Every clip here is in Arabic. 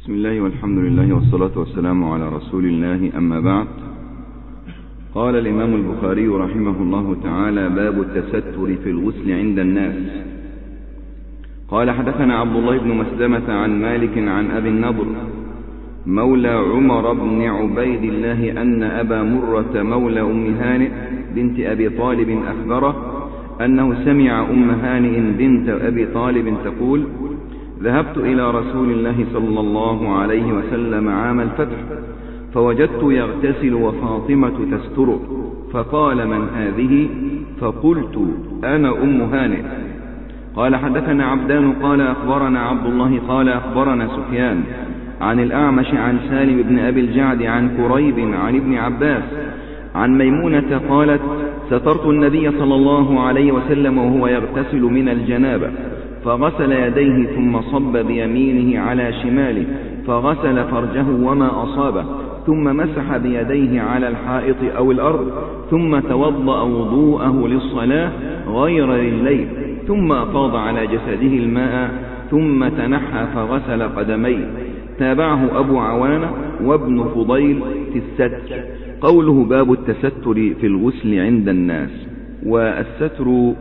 بسم الله والحمد لله والصلاة والسلام على رسول الله، أما بعد. قال الإمام البخاري رحمه الله تعالى: باب التستر في الغسل عند الناس. قال: حدثنا عبد الله بن مسلمة عن مالك عن أبي النضر مولى عمر بن عبيد الله أن أبا مرة مولى أم هانئ بنت أبي طالب أخبره أنه سمع أم هانئ بنت أبي طالب تقول: ذهبت إلى رسول الله صلى الله عليه وسلم عام الفتح فوجدت يغتسل وفاطمة تستره، فقال: من هذه؟ فقلت: أنا أم هانئ. قال: حدثنا عبدان قال أخبرنا عبد الله قال أخبرنا سفيان عن الأعمش عن سالم بن أبي الجعد عن كريب عن ابن عباس عن ميمونة قالت: سترت النبي صلى الله عليه وسلم وهو يغتسل من الجنابة، فغسل يديه ثم صب بيمينه على شماله فغسل فرجه وما أصابه، ثم مسح بيديه على الحائط أو الأرض، ثم توضأ وضوءه للصلاة غير لليل، ثم أفاض على جسده الماء، ثم تنحى فغسل قدميه. تابعه أبو عوانة وابن فضيل في الستر. قوله: باب التستر في الغسل عند الناس. والستر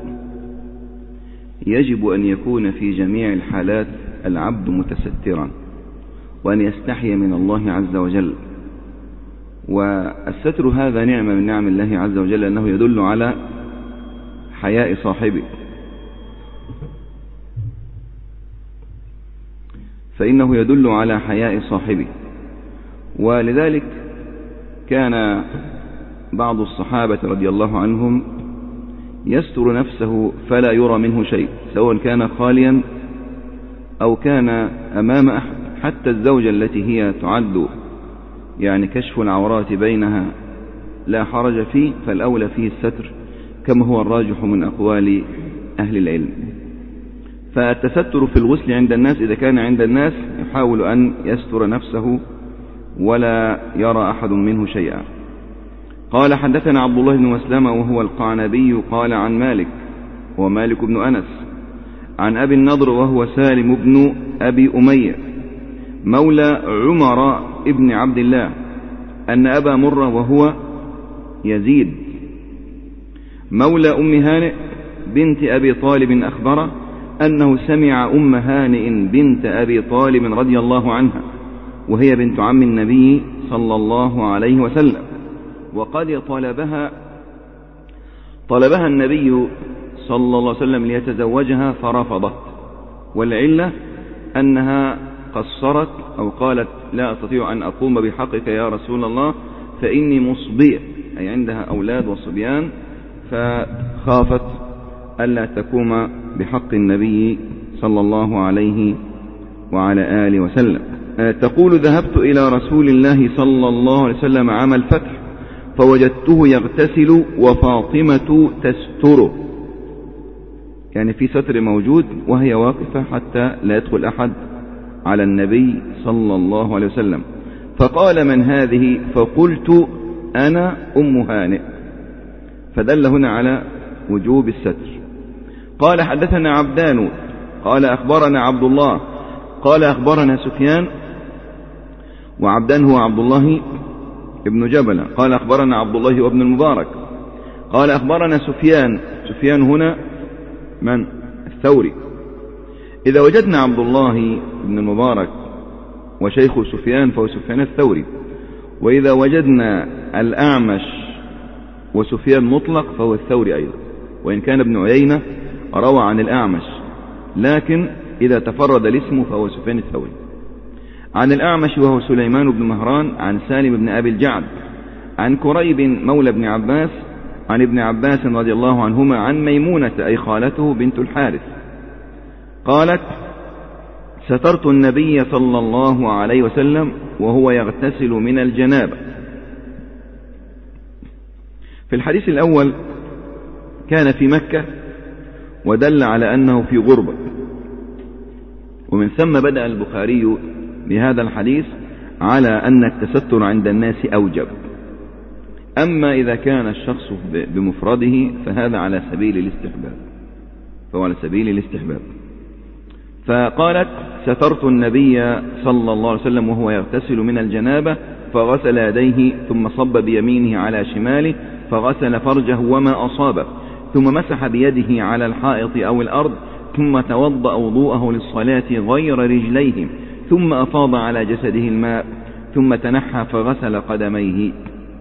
يجب أن يكون في جميع الحالات العبد متسترا، وأن يستحي من الله عز وجل. والستر هذا نعمة من نعم الله عز وجل، أنه يدل على حياء صاحبه، فإنه يدل على حياء صاحبه. ولذلك كان بعض الصحابة رضي الله عنهم يستر نفسه فلا يرى منه شيء، سواء كان خاليا أو كان أمام أحد. حتى الزوجة التي هي تعد يعني كشف العورات بينها لا حرج فيه، فالأولى فيه الستر كما هو الراجح من أقوال أهل العلم. فالتستر في الغسل عند الناس، إذا كان عند الناس يحاول أن يستر نفسه ولا يرى أحد منه شيئا. قال: حدثنا عبد الله بن مسلمة وهو القعنبي قال عن مالك ومالك بن أنس عن أبي النضر وهو سالم بن أبي أمية مولى عمر ابن عبد الله أن أبا مرة وهو يزيد مولى أم هانئ بنت أبي طالب أخبره أنه سمع أم هانئ بنت أبي طالب رضي الله عنها، وهي بنت عم النبي صلى الله عليه وسلم، وقد طلبها النبي صلى الله عليه وسلم ليتزوجها فرفضت، والعلة أنها قصرت أو قالت: لا أستطيع أن أقوم بحقك يا رسول الله فإني مصبية، أي عندها أولاد وصبيان، فخافت ألا تقوم بحق النبي صلى الله عليه وعلى آله وسلم. تقول: ذهبت إلى رسول الله صلى الله عليه وسلم عام الفتح فوجدته يغتسل وفاطمة تستره، يعني في ستر موجود وهي واقفة حتى لا يدخل أحد على النبي صلى الله عليه وسلم. فقال: من هذه؟ فقلت: أنا أم هانئ. فدل هنا على وجوب الستر. قال: حدثنا عبدان قال أخبرنا عبد الله قال أخبرنا سفيان، وعبدان هو عبد الله ابن جبل قال أخبرنا عبد الله وابن المبارك قال أخبرنا سفيان هنا من؟ الثوري. إذا وجدنا عبد الله ابن المبارك وشيخ سفيان فهو سفيان الثوري، وإذا وجدنا الأعمش وسفيان مطلق فهو الثوري أيضا، وإن كان ابن عيينة روى عن الأعمش، لكن إذا تفرد الاسم فهو سفيان الثوري. عن الأعمش وهو سليمان بن مهران عن سالم بن أبي الجعد عن كريب مولى ابن عباس عن ابن عباس رضي الله عنهما عن ميمونة أي خالته بنت الحارث قالت: سترت النبي صلى الله عليه وسلم وهو يغتسل من الجنابة. في الحديث الأول كان في مكة ودل على أنه في غربة، ومن ثم بدأ البخاري بهذا الحديث على أن التستر عند الناس أوجب. أما إذا كان الشخص بمفرده فهذا على سبيل الاستحباب، فقالت: سترت النبي صلى الله عليه وسلم وهو يغتسل من الجنابة فغسل يديه ثم صب بيمينه على شماله فغسل فرجه وما أصابه ثم مسح بيده على الحائط أو الأرض ثم توضأ وضوءه للصلاة غير رجليه ثم أفاض على جسده الماء ثم تنحى فغسل قدميه.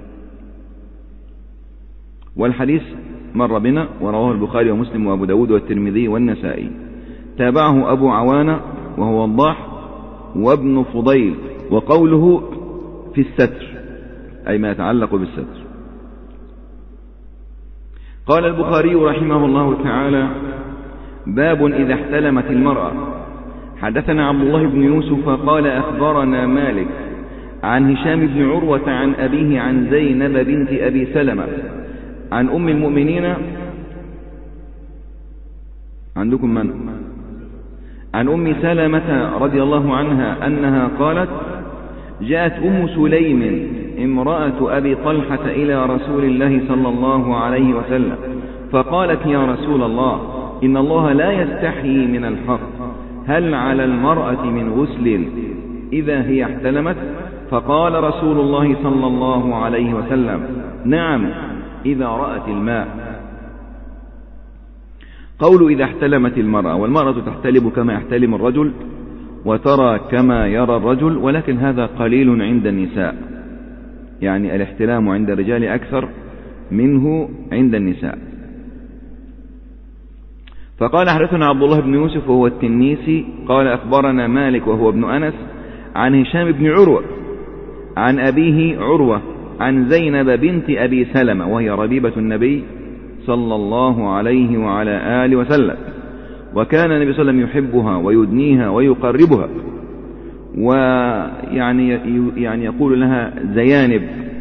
والحديث مر بنا ورواه البخاري ومسلم وأبو داود والترمذي والنسائي. تابعه أبو عوانة وهو وضاح وابن فضيل. وقوله في الستر أي ما يتعلق بالستر. قال البخاري رحمه الله تعالى: باب إذا احتلمت المرأة. حدثنا عبد الله بن يوسف قال أخبرنا مالك عن هشام بن عروة عن أبيه عن زينب بنت أبي سلمة عن أم المؤمنين. عندكم من؟ عن أم سلمة رضي الله عنها أنها قالت: جاءت أم سليم امرأة أبي طلحة إلى رسول الله صلى الله عليه وسلم فقالت: يا رسول الله، إن الله لا يستحيي من الحق، هل على المرأة من غسل إذا هي احتلمت؟ فقال رسول الله صلى الله عليه وسلم: نعم، إذا رأت الماء. قول إذا احتلمت المرأة، والمرأة تحتلم كما يحتلم الرجل وترى كما يرى الرجل، ولكن هذا قليل عند النساء، يعني الاحتلام عند الرجال أكثر منه عند النساء. فقال: حدثنا عبد الله بن يوسف وهو التنيسي قال أخبرنا مالك وهو ابن أنس عن هشام بن عروة عن أبيه عروة عن زينب بنت أبي سلمة وهي ربيبة النبي صلى الله عليه وعلى آله وسلم، وكان النبي صلى الله عليه وسلم يحبها ويدنيها ويقربها، ويعني يقول لها زيانب،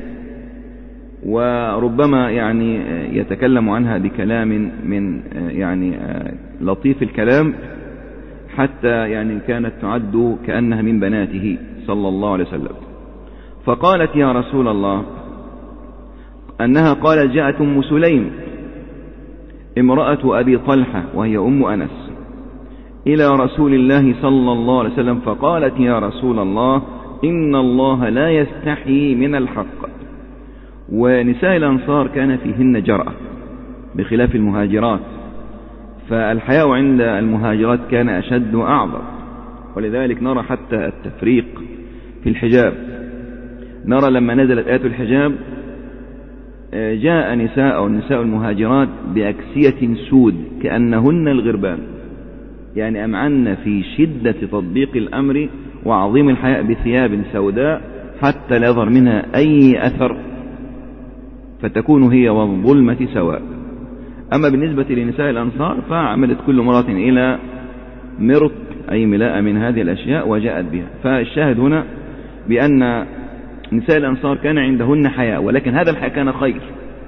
وربما يعني يتكلم عنها بكلام من يعني لطيف الكلام، حتى يعني كانت تعد كأنها من بناته صلى الله عليه وسلم. فقالت: يا رسول الله، أنها قالت: جاءت أم سليم امرأة أبي طلحة وهي أم أنس إلى رسول الله صلى الله عليه وسلم فقالت: يا رسول الله، إن الله لا يستحيي من الحق. ونساء الأنصار كان فيهن جرأة بخلاف المهاجرات، فالحياء عند المهاجرات كان أشد وأعظم، ولذلك نرى حتى التفريق في الحجاب. نرى لما نزلت آية الحجاب جاء نساء المهاجرات بأكسية سود كأنهن الغربان، يعني أمعن في شدة تطبيق الأمر وعظيم الحياء بثياب سوداء حتى لا يظهر منها أي أثر، فتكون هي والظلمة سواء. أما بالنسبة لنساء الأنصار فعملت كل مرة إلى مرط أي ملاء من هذه الأشياء وجاءت بها. فالشاهد هنا بأن نساء الأنصار كان عندهن حياء، ولكن هذا الحياء كان خير.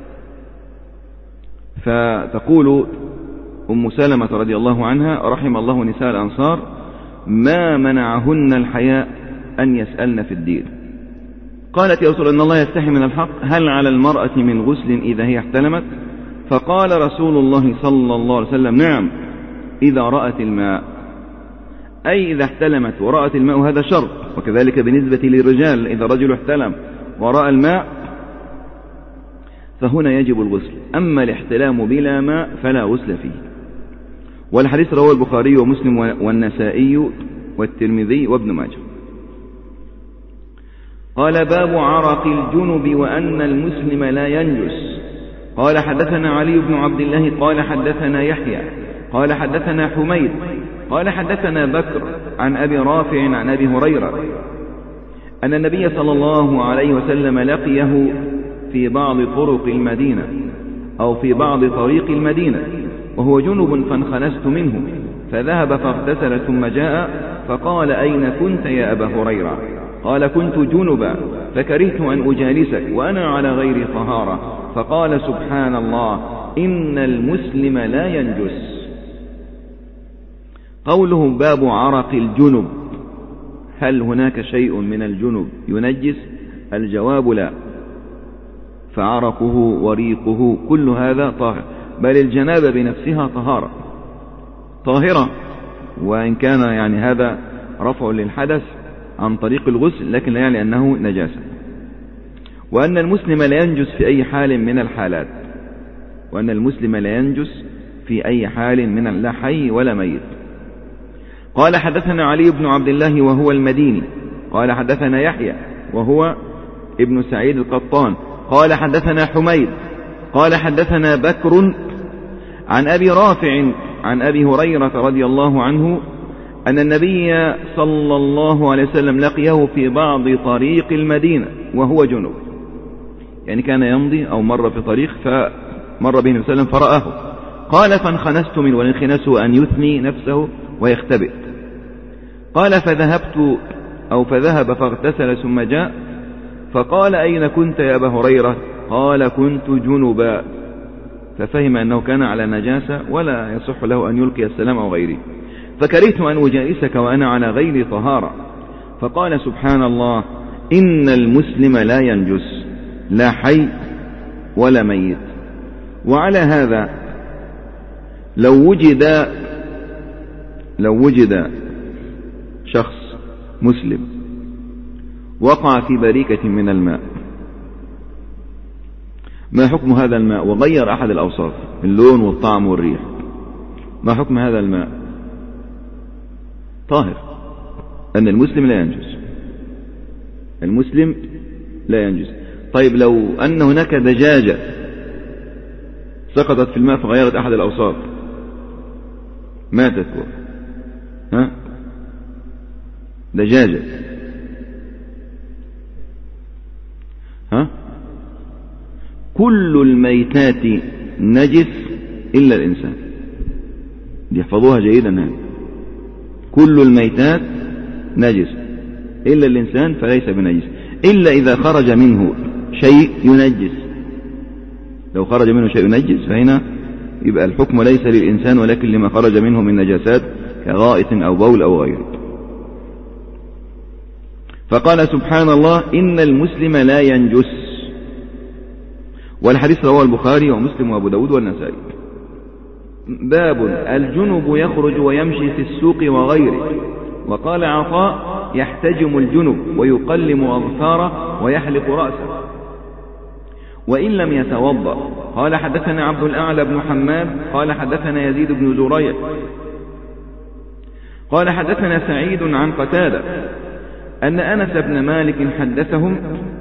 فتقول أم سلمة رضي الله عنها: رحم الله نساء الأنصار ما منعهن الحياء أن يسألن في الدين. قالت: يا رسول الله، إن الله يستحي من الحق، هل على المرأة من غسل إذا هي احتلمت؟ فقال رسول الله صلى الله عليه وسلم: نعم، إذا رأت الماء، أي إذا احتلمت ورأت الماء، هذا شرط. وكذلك بالنسبة للرجال، إذا رجل احتلم ورأى الماء فهنا يجب الغسل، أما الاحتلام بلا ماء فلا غسل فيه. والحديث رواه البخاري ومسلم والنسائي والترمذي وابن ماجه. قال: باب عرق الجنب وأن المسلم لا ينجس. قال: حدثنا علي بن عبد الله قال حدثنا يحيى قال حدثنا حميد قال حدثنا بكر عن أبي رافع عن أبي هريرة أن النبي صلى الله عليه وسلم لقيه في بعض طرق المدينة أو في بعض طريق المدينة وهو جنب فانخنست منه، فذهب فاغتسل ثم جاء فقال: أين كنت يا أبا هريرة؟ قال: كنت جنبا فكرهت أن أجالسك وأنا على غير طهارة. فقال: سبحان الله، إن المسلم لا ينجس. قوله باب عرق الجنب، هل هناك شيء من الجنب ينجس؟ الجواب لا، فعرقه وريقه كل هذا طاهر، بل الجنابة بنفسها طاهرة، وإن كان يعني هذا رفع للحدث عن طريق الغسل، لكن لا يعني أنه نجاسة. وأن المسلم لا ينجس في أي حال من الحالات، وأن المسلم لا ينجس في أي حال من لا حي ولا ميت. قال حدثنا علي بن عبد الله وهو المديني قال حدثنا يحيى وهو ابن سعيد القطان قال حدثنا حميد قال حدثنا بكر عن أبي رافع عن أبي هريرة رضي الله عنه أن النبي صلى الله عليه وسلم لقيه في بعض طريق المدينة وهو جنوب، يعني كان يمضي أو مر في طريق فمر به النبي صلى الله عليه وسلم فرآه. قال فانخنست من، والانخناس أن يثني نفسه ويختبئ. قال فذهب فاغتسل ثم جاء فقال أين كنت يا أبا هريرة؟ قال كنت جنبا، ففهم أنه كان على نجاسة ولا يصح له أن يلقي السلام أو غيره. فكرهت أن أجالسك وأنا على غير طهارة. فقال سبحان الله إن المسلم لا ينجس لا حي ولا ميت. وعلى هذا لو وجد شخص مسلم وقع في بريكة من الماء، ما حكم هذا الماء؟ وغير أحد الأوصاف، اللون والطعم والريح، ما حكم هذا الماء؟ طاهر، أن المسلم لا ينجس، المسلم لا ينجس. طيب لو أن هناك دجاجة سقطت في الماء فغيرت أحد الأوصاف ماتت، دجاجة كل الميتات نجس إلا الإنسان، يحفظوها جيدا هذه، كل الميتات نجس إلا الإنسان فليس بنجس، إلا إذا خرج منه شيء ينجس. لو خرج منه شيء ينجس فهنا يبقى الحكم ليس للإنسان ولكن لما خرج منه من نجاسات كغائط أو بول أو غيره. فقال سبحان الله إن المسلم لا ينجس. والحديث رواه البخاري ومسلم وأبو داود والنسائي. باب الجنب يخرج ويمشي في السوق وغيره. وقال عطاء يحتجم الجنب ويقلم أظفاره ويحلق رأسه وإن لم يتوضأ. قال حدثنا عبد الأعلى بن حماد قال حدثنا يزيد بن زريع قال حدثنا سعيد عن قتادة أن أنس بن مالك حدثهم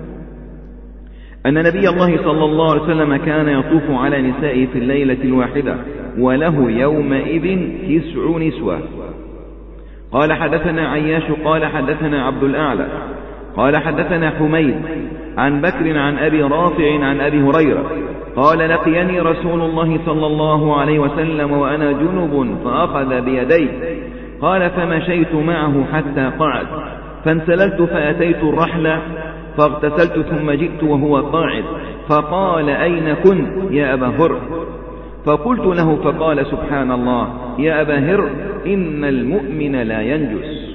أن نبي الله صلى الله عليه وسلم كان يطوف على نسائه في الليلة الواحدة وله يومئذ 9 نسوة. قال حدثنا عياش قال حدثنا عبد الأعلى قال حدثنا حميد عن بكر عن أبي رافع عن أبي هريرة قال لقيني رسول الله صلى الله عليه وسلم وأنا جنب فأخذ بيدي قال فمشيت معه حتى قعد فانسللت فأتيت الرحلة فاغتسلت ثم جئت وهو قاعد فقال أين كنت يا أبا هر؟ فقلت له فقال سبحان الله يا أبا هر إن المؤمن لا ينجس.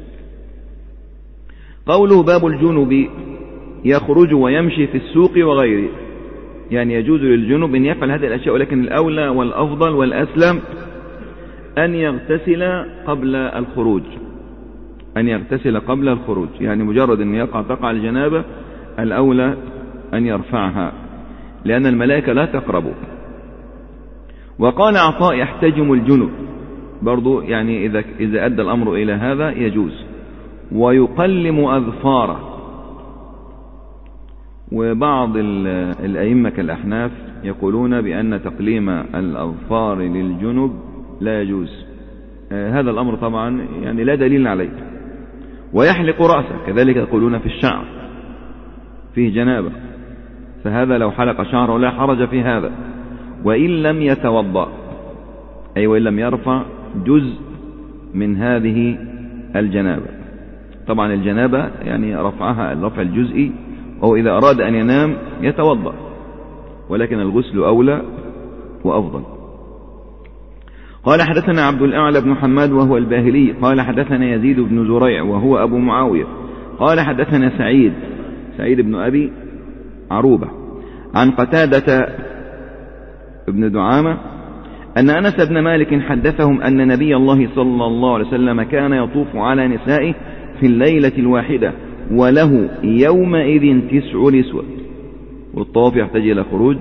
قوله باب الجنب يخرج ويمشي في السوق وغيره، يعني يجوز للجنب أن يفعل هذه الأشياء، ولكن الأولى والأفضل والأسلم أن يغتسل قبل الخروج، أن يغتسل قبل الخروج، يعني مجرد أن تقع الجنابة الأولى أن يرفعها لأن الملائكة لا تقربه. وقال عطاء يحتجم الجنب برضو، يعني إذا أدى الأمر إلى هذا يجوز. ويقلم أظفاره، وبعض الأئمة كالأحناف يقولون بأن تقليم الأظفار للجنب لا يجوز. هذا الأمر طبعا يعني لا دليل عليه. ويحلق رأسه كذلك يقولون في الشعر فيه جنابة، فهذا لو حلق شعره لا حرج في هذا. وإن لم يتوضأ، أي وإن لم يرفع جزء من هذه الجنابة. طبعا الجنابة يعني رفعها الرفع الجزئي، أو إذا أراد أن ينام يتوضأ، ولكن الغسل أولى وأفضل. قال حدثنا عبد الأعلى بن حماد وهو الباهلي قال حدثنا يزيد بن زريع وهو أبو معاوية قال حدثنا سعيد بن أبي عروبة عن قتادة بن دعامة أن أنس بن مالك حدثهم أن نبي الله صلى الله عليه وسلم كان يطوف على نسائه في الليلة الواحدة وله يومئذ 9 نسوة، والطواف يحتاج إلى خروج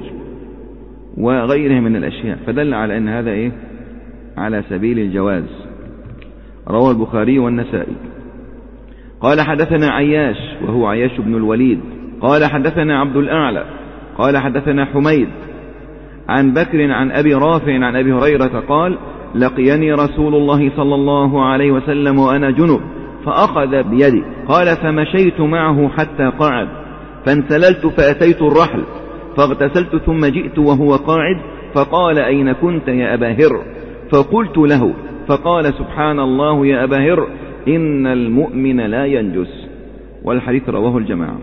وغيره من الأشياء، فدل على أن هذا على سبيل الجواز. رواه البخاري والنسائي. قال حدثنا عياش وهو عياش بن الوليد قال حدثنا عبد الأعلى قال حدثنا حميد عن بكر عن أبي رافع عن أبي هريرة قال لقيني رسول الله صلى الله عليه وسلم وأنا جنب فأخذ بيدي قال فمشيت معه حتى قعد فانسللت فأتيت الرحل فاغتسلت ثم جئت وهو قاعد فقال أين كنت يا أبا هر؟ فقلت له فقال سبحان الله يا أبا هر إن المؤمن لا ينجس. والحديث رواه الجماعة.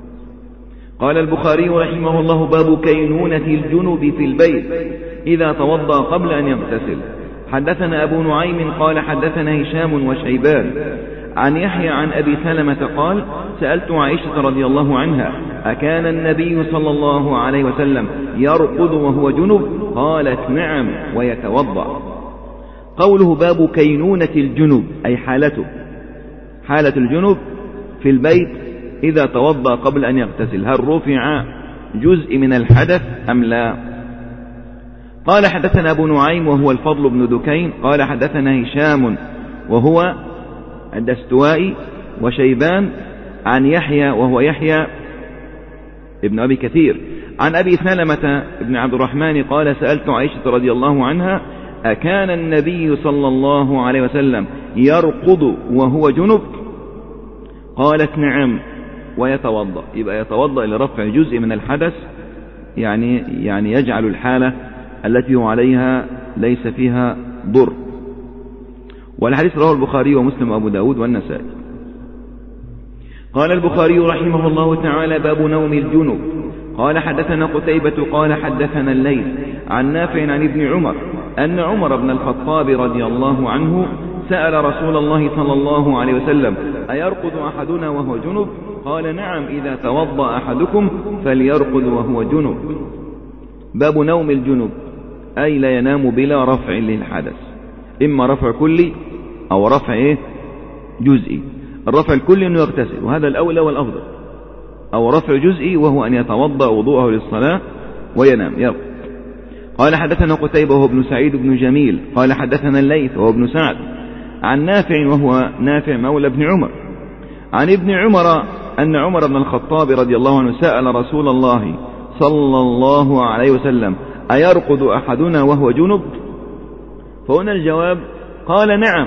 قال البخاري رحمه الله باب كينونة الجنب في البيت إذا توضأ قبل أن يغتسل. حدثنا أبو نعيم قال حدثنا هشام وشيبان عن يحيى عن أبي سلمة قال سألت عائشة رضي الله عنها أكان النبي صلى الله عليه وسلم يرقد وهو جنب؟ قالت نعم ويتوضأ. قوله باب كينونة الجنب أي حالته، حالة الجنب في البيت إذا توضأ قبل أن يغتسل، هل رفع جزء من الحدث أم لا؟ قال حدثنا أبو نعيم وهو الفضل بن دكين قال حدثنا هشام وهو الدستوائي وشيبان عن يحيى وهو يحيى ابن أبي كثير عن أبي سلمة ابن عبد الرحمن قال سألت عائشة رضي الله عنها أكان النبي صلى الله عليه وسلم يرقد وهو جنب؟ قالت نعم ويتوضأ. يبقى يتوضأ لرفع جزء من الحدث، يعني يجعل الحالة التي هو عليها ليس فيها ضر. والحديث رواه البخاري ومسلم وأبو داود والنسائي. قال البخاري رحمه الله تعالى باب نوم الجنب. قال حدثنا قتيبة قال حدثنا الليث عن نافع عن ابن عمر أن عمر بن الخطاب رضي الله عنه سأل رسول الله صلى الله عليه وسلم أيرقد أحدنا وهو جنب؟ قال نعم إذا توضأ أحدكم فليرقد وهو جنب. باب نوم الجنب أي لا ينام بلا رفع للحدث، إما رفع كلي أو رفع جزئي. الرفع الكلي أنه يغتسل وهذا الأولى والأفضل، أو رفع جزئي وهو أن يتوضأ وضوءه للصلاة وينام يرقد. قال حدثنا قتيبة وهو ابن سعيد بن جميل قال حدثنا الليث وهو ابن سعد عن نافع وهو نافع مولى ابن عمر عن ابن عمر أن عمر بن الخطاب رضي الله عنه سأل رسول الله صلى الله عليه وسلم أيرقد أحدنا وهو جنب؟ فهنا الجواب قال نعم.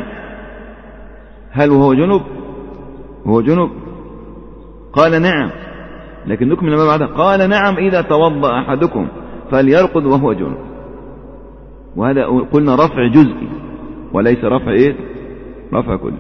هل وهو جنب؟ هو جنب؟ قال نعم، لكن نكمل ما بعده قال نعم إذا توضأ أحدكم فليرقد وهو جنب. وهذا قلنا رفع جزئي وليس رفع رفع كلي.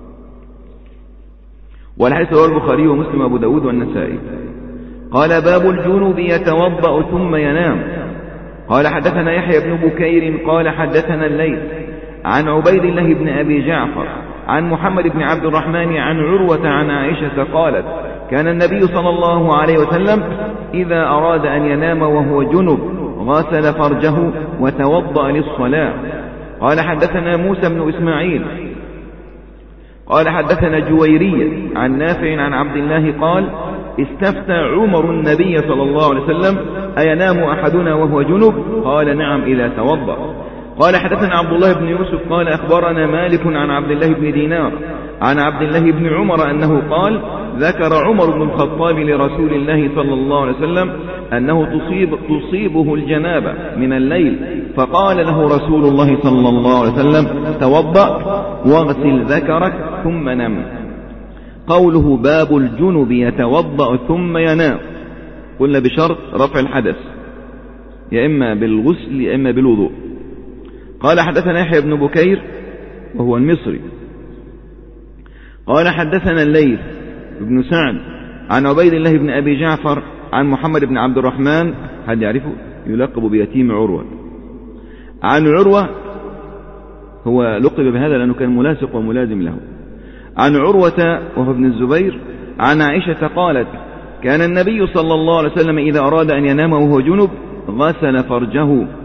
والحديث رواه البخاري ومسلم وأبو داود والنسائي. قال باب الجنب يتوضأ ثم ينام. قال حدثنا يحيى بن بكير قال حدثنا الليث عن عبيد الله بن أبي جعفر عن محمد بن عبد الرحمن عن عروة عن عائشة قالت كان النبي صلى الله عليه وسلم إذا أراد أن ينام وهو جنب غسل فرجه وتوضأ للصلاة. قال حدثنا موسى بن إسماعيل قال حدثنا جويرية عن نافع عن عبد الله قال استفتى عمر النبي صلى الله عليه وسلم أينام أحدنا وهو جنب؟ قال نعم إذا توضأ. قال حدثنا عبد الله بن يوسف قال أخبرنا مالك عن عبد الله بن دينار عن عبد الله بن عمر أنه قال ذكر عمر بن الخطاب لرسول الله صلى الله عليه وسلم أنه تصيبه الجنابة من الليل فقال له رسول الله صلى الله عليه وسلم توضأ واغسل ذكرك ثم نم. قوله باب الجنب يتوضأ ثم ينام قلنا بشرط رفع الحدث يا إما بالغسل يا إما بالوضوء. قال حدثنا يحيى بن بكير وهو المصري قال حدثنا الليث بن سعد عن عبيد الله بن أبي جعفر عن محمد بن عبد الرحمن هل يعرفه يلقب بيتيم عروة عن عروة هو لقب بهذا لأنه كان ملاصق وملازم له عن عروة وهو ابن الزبير عن عائشة قالت كان النبي صلى الله عليه وسلم إذا أراد أن ينام وهو جنب غسل فرجه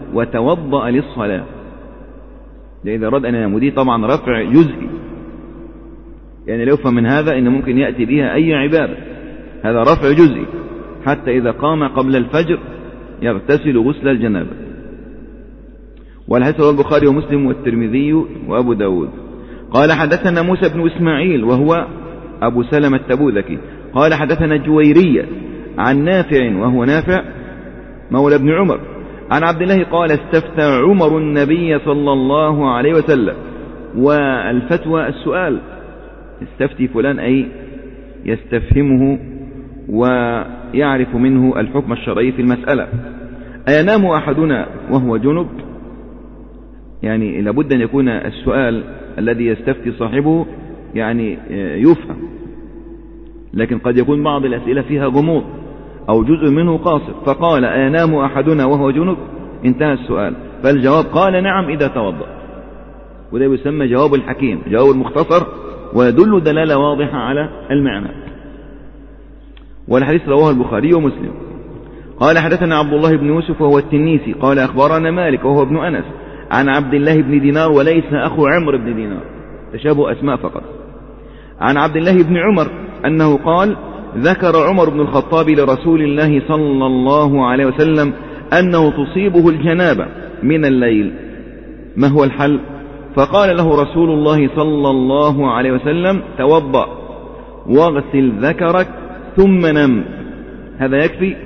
وتوضأ للصلاة. إذا أراد أن ينام، ودي طبعا رفع جزئي، يعني لا يفهم من هذا إن ممكن يأتي بها أي عبادة، هذا رفع جزئي. حتى إذا قام قبل الفجر يغتسل غسل الجنابة. والحديث رواه البخاري ومسلم والترمذي وأبو داود. قال حدثنا موسى بن إسماعيل وهو أبو سلمة التبوذكي قال حدثنا جويرية عن نافع وهو نافع مولى بن عمر عن عبد الله قال استفتى عمر النبي صلى الله عليه وسلم. والفتوى السؤال، استفتي فلان أي يستفهمه ويعرف منه الحكم الشرعي في المسألة. أينام أحدنا وهو جنب؟ يعني لابد أن يكون السؤال الذي يستفتي صاحبه يعني يفهم، لكن قد يكون بعض الأسئلة فيها غموض أو جزء منه قاصر. فقال أينام أحدنا وهو جنب؟ انتهى السؤال. فالجواب قال نعم إذا توضأ، وده يسمى جواب الحكيم، جواب المختصر، ويدل دلالة واضحة على المعنى. والحديث رواه البخاري ومسلم. قال حدثنا عبد الله بن يوسف وهو التنيسي قال أخبرنا مالك وهو ابن أنس عن عبد الله بن دينار وليس أخو عمرو بن دينار، تشابه أسماء فقط. عن عبد الله بن عمر أنه قال ذكر عمر بن الخطاب لرسول الله صلى الله عليه وسلم أنه تصيبه الجنابة من الليل، ما هو الحل؟ فقال له رسول الله صلى الله عليه وسلم توضأ واغسل ذكرك ثم نم. هذا يكفي؟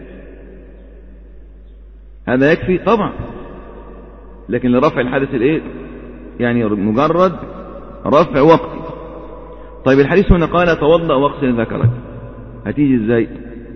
هذا يكفي طبعا، لكن لرفع الحدث الايه؟ يعني مجرد رفع وقتي. طيب الحديث هنا قال توضأ واغسل ذكرك، هتيجي ازاي؟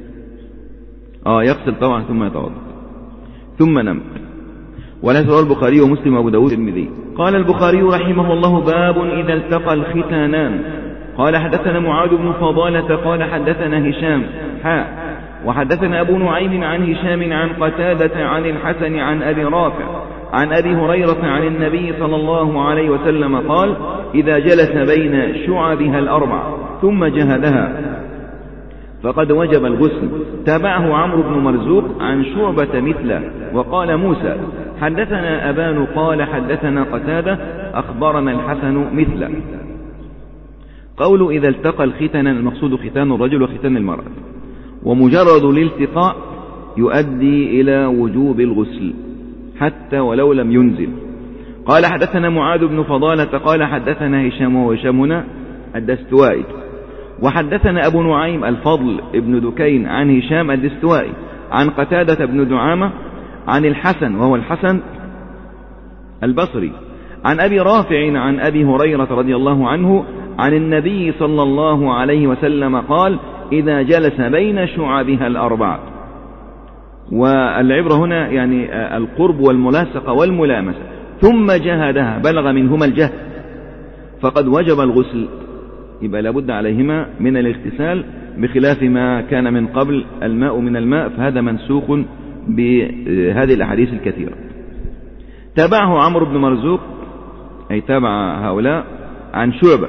يغسل طبعا ثم يتوضأ ثم نم. ولا رواه البخاري ومسلم وابو داود والترمذي. قال البخاري رحمه الله باب إذا التقى الختانان. قال حدثنا معاذ بن فضالة قال حدثنا هشام وحدثنا أبو نعيم عن هشام عن قتادة عن الحسن عن أبي رافع عن أبي هريرة عن النبي صلى الله عليه وسلم قال إذا جلس بين شعبها الأربع ثم جهدها فقد وجب الغسل. تابعه عمرو بن مرزوق عن شعبة مثله. وقال موسى حدثنا أبان قال حدثنا قتادة أخبرنا الحسن مثله. قول إذا التقى الختان، المقصود ختان الرجل وختان المرأة، ومجرد الالتقاء يؤدي إلى وجوب الغسل حتى ولو لم ينزل. قال حدثنا معاذ بن فضالة قال حدثنا هشام وهشامنا الدستوائي وحدثنا أبو نعيم الفضل ابن دكين عن هشام الدستوائي عن قتادة بن دعامة عن الحسن وهو الحسن البصري عن أبي رافع عن أبي هريرة رضي الله عنه عن النبي صلى الله عليه وسلم قال إذا جلس بين شعبها الأربع. والعبرة هنا يعني القرب والملاصقة والملامسة. ثم جهدها بلغ منهما الجهد فقد وجب الغسل، يبقى لابد عليهما من الاغتسال، بخلاف ما كان من قبل الماء من الماء، فهذا منسوخ بهذه الأحاديث الكثيرة. تابعه عمرو بن مرزوق أي تابع هؤلاء عن شعبة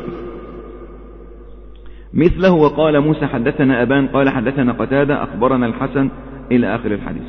مثله. وقال موسى حدثنا أبان قال حدثنا قتادة أخبرنا الحسن إلى آخر الحديث.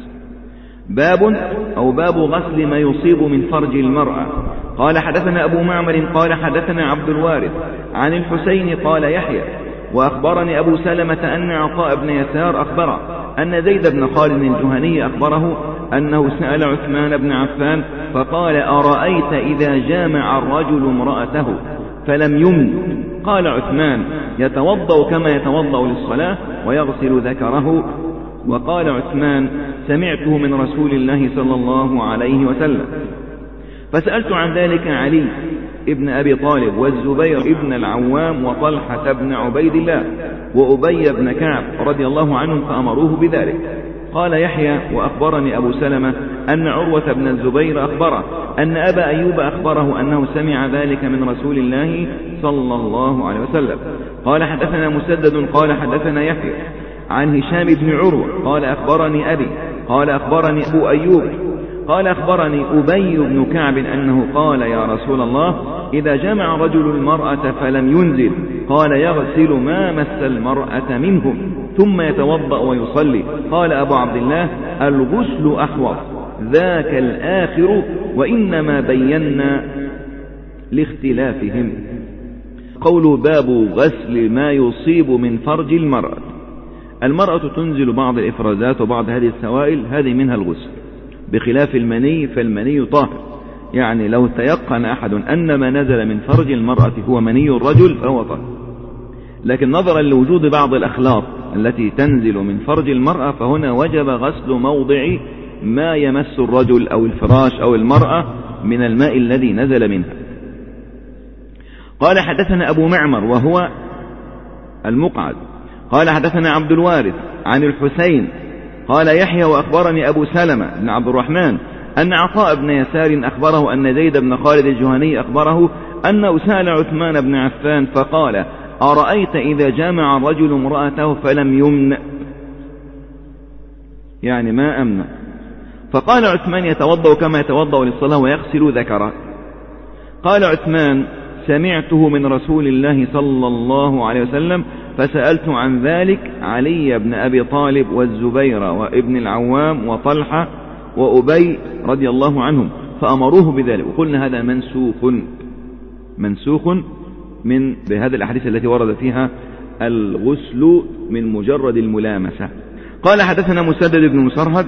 باب غسل ما يصيب من فرج المرأة. قال حدثنا أبو معمر قال حدثنا عبد الوارث عن الحسين قال يحيى وأخبرني أبو سلمة أن عطاء بن يسار أخبره أن زيد بن خالد الجهني أخبره أنه سأل عثمان بن عفان فقال أرأيت إذا جامع الرجل امرأته فلم يمن؟ قال عثمان يتوضأ كما يتوضأ للصلاة ويغسل ذكره. وقال عثمان سمعته من رسول الله صلى الله عليه وسلم. فسألت عن ذلك علي ابن أبي طالب والزبير ابن العوام وطلحة بن عبيد الله وأبي بن كعب رضي الله عنهم فأمروه بذلك. قال يحيى وأخبرني أبو سلمة أن عروة بن الزبير أخبره أن أبا أيوب أخبره أنه سمع ذلك من رسول الله صلى الله عليه وسلم. قال حدثنا مسدد قال حدثنا يحيى عن هشام بن عروة قال أخبرني أبي قال أخبرني أبو أيوب قال أخبرني أبي بن كعب أنه قال يا رسول الله إذا جمع رجل المرأة فلم ينزل قال يغسل ما مس المرأة منه ثم يتوضأ ويصلي. قال أبو عبد الله الغسل أحوط ذاك الآخر وإنما بينا لاختلافهم. قول باب غسل ما يصيب من فرج المرأة. المرأة تنزل بعض الإفرازات وبعض هذه السوائل، هذه منها الغسل، بخلاف المني فالمني طاهر، يعني لو تيقن أحد أن ما نزل من فرج المرأة هو مني الرجل فهو طاهر، لكن نظرا لوجود بعض الأخلاط التي تنزل من فرج المرأة فهنا وجب غسل موضع ما يمس الرجل أو الفراش أو المرأة من الماء الذي نزل منها. قال حدثنا أبو معمر وهو المقعد قال حدثنا عبد الوارث عن الحسين قال يحيى وأخبرني أبو سلمة بن عبد الرحمن أن عطاء بن يسار أخبره أن زيد بن خالد الجهني أخبره أنه سأل عثمان بن عفان فقال أرأيت إذا جامع الرجل امرأته فلم يمن، يعني ما أمن، فقال عثمان يتوضأ كما يتوضأ للصلاة ويغسل ذكره. قال عثمان سمعته من رسول الله صلى الله عليه وسلم فسألت عن ذلك علي بن أبي طالب والزبير وابن العوام وطلحة وأبي رضي الله عنهم فأمروه بذلك، وقلنا هذا منسوخ من بهذه الأحاديث التي ورد فيها الغسل من مجرد الملامسة. قال حدثنا مسدد بن مسرهد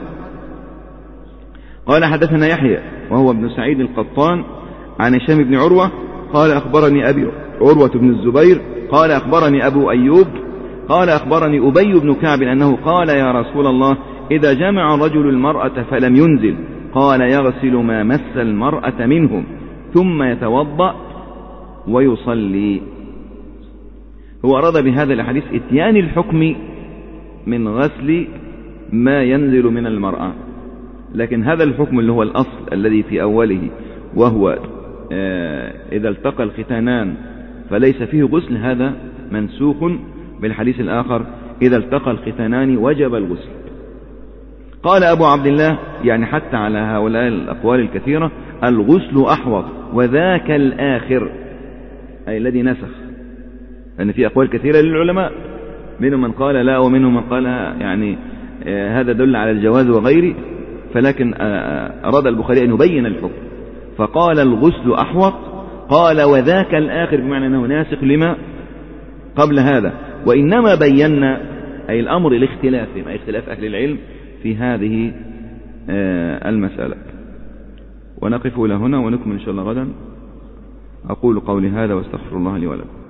قال حدثنا يحيى وهو ابن سعيد القطان عن هشام بن عروة قال أخبرني أبي عروة بن الزبير قال أخبرني أبو أيوب قال أخبرني أبي بن كعب أنه قال يا رسول الله إذا جمع الرجل المرأة فلم ينزل قال يغسل ما مس المرأة منهم ثم يتوضأ ويصلي. هو أراد بهذا الحديث اتيان الحكم من غسل ما ينزل من المرأة، لكن هذا الحكم اللي هو الأصل الذي في أوله وهو إذا التقى الختانان فليس فيه غسل، هذا منسوخ بالحديث الآخر إذا التقى الختانان وجب الغسل. قال أبو عبد الله يعني حتى على هؤلاء الأقوال الكثيرة الغسل أحوط وذاك الآخر أي الذي نسخ، لأن في أقوال كثيرة للعلماء منهم من قال لا ومنهم من قال يعني هذا دل على الجواز وغيره، فلكن أراد البخاري أن يبين الحكم فقال الغسل أحوط. قال وذاك الآخر بمعنى أنه ناسخ لما قبل هذا، وإنما بينا أي الأمر لاختلافهم أي اختلاف أهل العلم في هذه المسألة. ونقف إلى هنا ونكمل إن شاء الله غدا. أقول قولي هذا واستغفر الله لي ولكم.